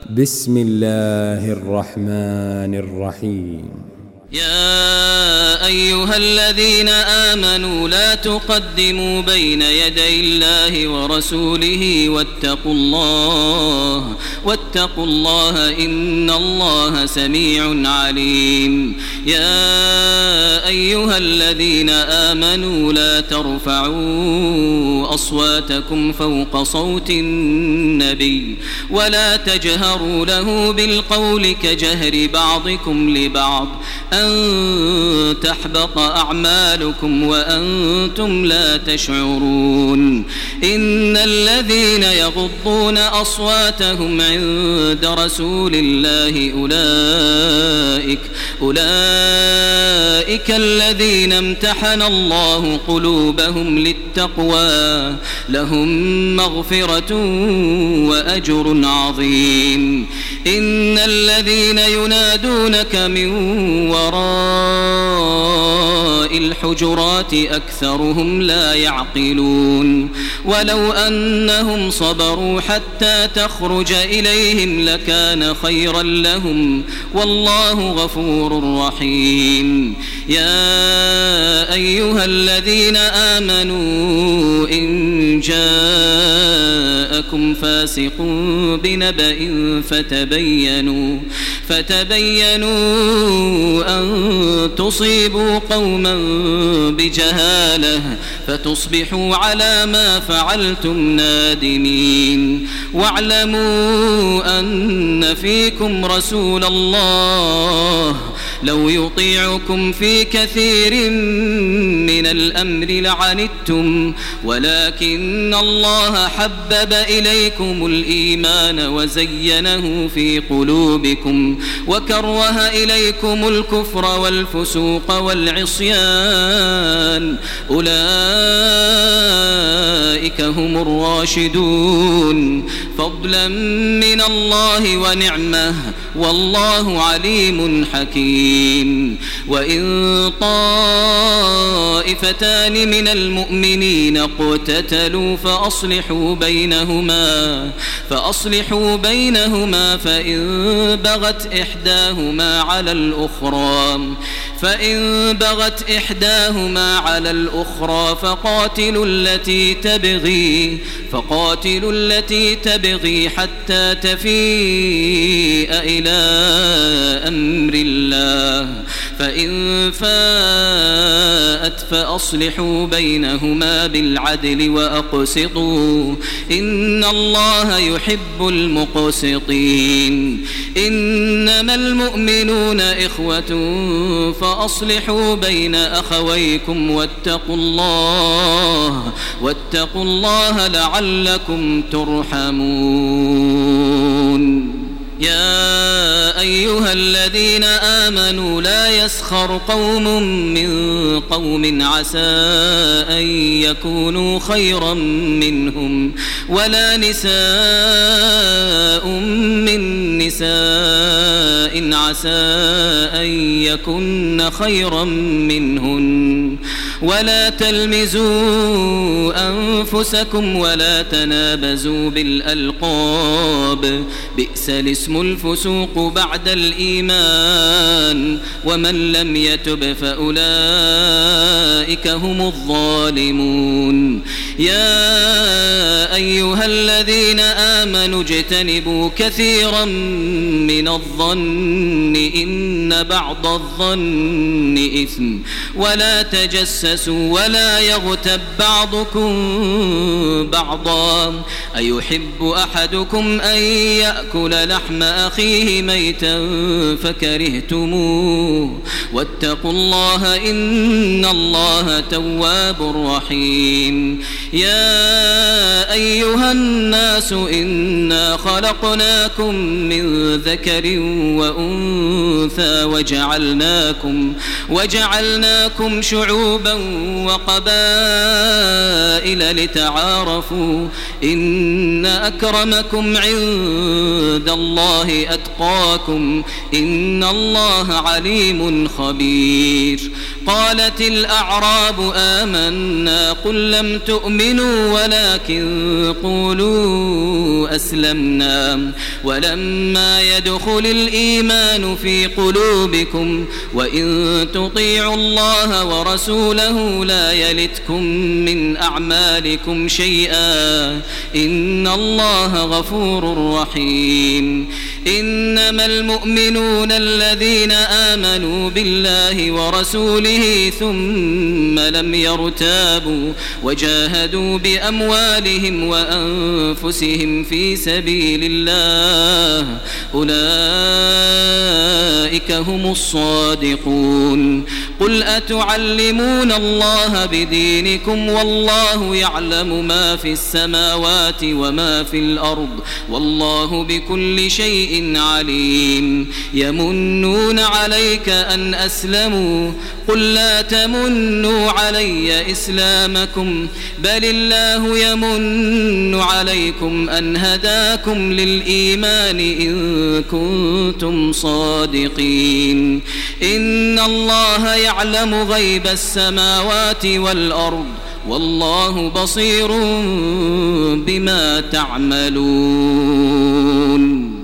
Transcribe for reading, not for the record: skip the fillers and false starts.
بسم الله الرحمن الرحيم. يا أيها الذين آمنوا لا تقدموا بين يدي الله ورسوله واتقوا الله إن الله سميع عليم. يا أيها الذين آمنوا لا ترفعوا أصواتكم فوق صوت النبي ولا تجهروا له بالقول كجهر بعضكم لبعض أن تحبط أعمالكم وأنتم لا تشعرون. إن الذين يغضون أصواتهم عند رسول الله أولئك الذين امتحن الله قلوبهم للتقوى لهم مغفرة وأجر عظيم. إن الذين ينادونك من وراء الحجرات أكثرهم لا يعقلون. ولو أنهم صبروا حتى تخرج إليهم لكان خيرا لهم والله غفور رحيم. يا أيها الذين آمنوا إن جاءكم فاسق بنبأ فتبينوا أن تصيبوا قوما بجهالة فتصبحوا على ما فعلتم نادمين. واعلموا أن فيكم رسول الله لو يطيعكم في كثير من الأمر لعنتم ولكن الله حبب إليكم الإيمان وزينه في قلوبكم وكره إليكم الكفر والفسوق والعصيان أولئك هم الراشدون فضلا من الله ونعمه والله عليم حكيم. وإن طائفتان من المؤمنين اقتتلوا فأصلحوا بينهما فإن بغت إحداهما على الأخرى فقاتلوا التي تبغي حتى تفيء إلى أمر الله فإن فاءت فأصلحوا بينهما بالعدل وأقسطوا إن الله يحب المقسطين. إنما المؤمنون إخوة فأصلحوا بين أخويكم واتقوا الله لعلكم ترحمون. يا أيها الذين آمنوا لا يسخر قوم من قوم عسى أن يكونوا خيرا منهم ولا نساء من نساء عسى أن يكن خيرا منهن ولا تلمزوا أنفسكم ولا تنابزوا بالألقاب بئس الاسم الفسوق بعد الإيمان ومن لم يتب فأولئك هم الظالمون. يا أيها الذين آمنوا اجتنبوا كثيرا من الظن إن بعض الظن إثم ولا تجسسوا ولا يغتب بعضكم بعضا أيحب أحدكم أن يأكل لحم أخيه ميتا فكرهتموه واتقوا الله إن الله تواب رحيم. يا أيها الناس إنا خلقناكم من ذكر وأنثى وجعلناكم شعوبا وقبائل لتعارفوا إن أكرمكم عند الله أتقاكم إن الله عليم خبير. قالت الأعراب آمنا قل لم تؤمنوا ولكن قولوا أسلمنا ولما يدخل الإيمان في قلوبكم وإن تطيعوا الله ورسوله لا يلتكم من أعمالكم شيئا إن الله غفور رحيم. إنما المؤمنون الذين آمنوا بالله ورسوله ثم لم يرتابوا وجاهدوا بأموالهم وأنفسهم في سبيل الله أولئك هم الصادقون. قل أتعلمون الله بدينكم والله يعلم ما في السماوات وما في الأرض والله بكل شيء عليم. يمنون عليك أن أسلموا قل لا تمنوا علي إسلامكم بل الله يمن عليكم أن هداكم للإيمان إن كنتم صادقين. إن الله يعلم غيب السماوات والأرض والله بصير بما تعملون.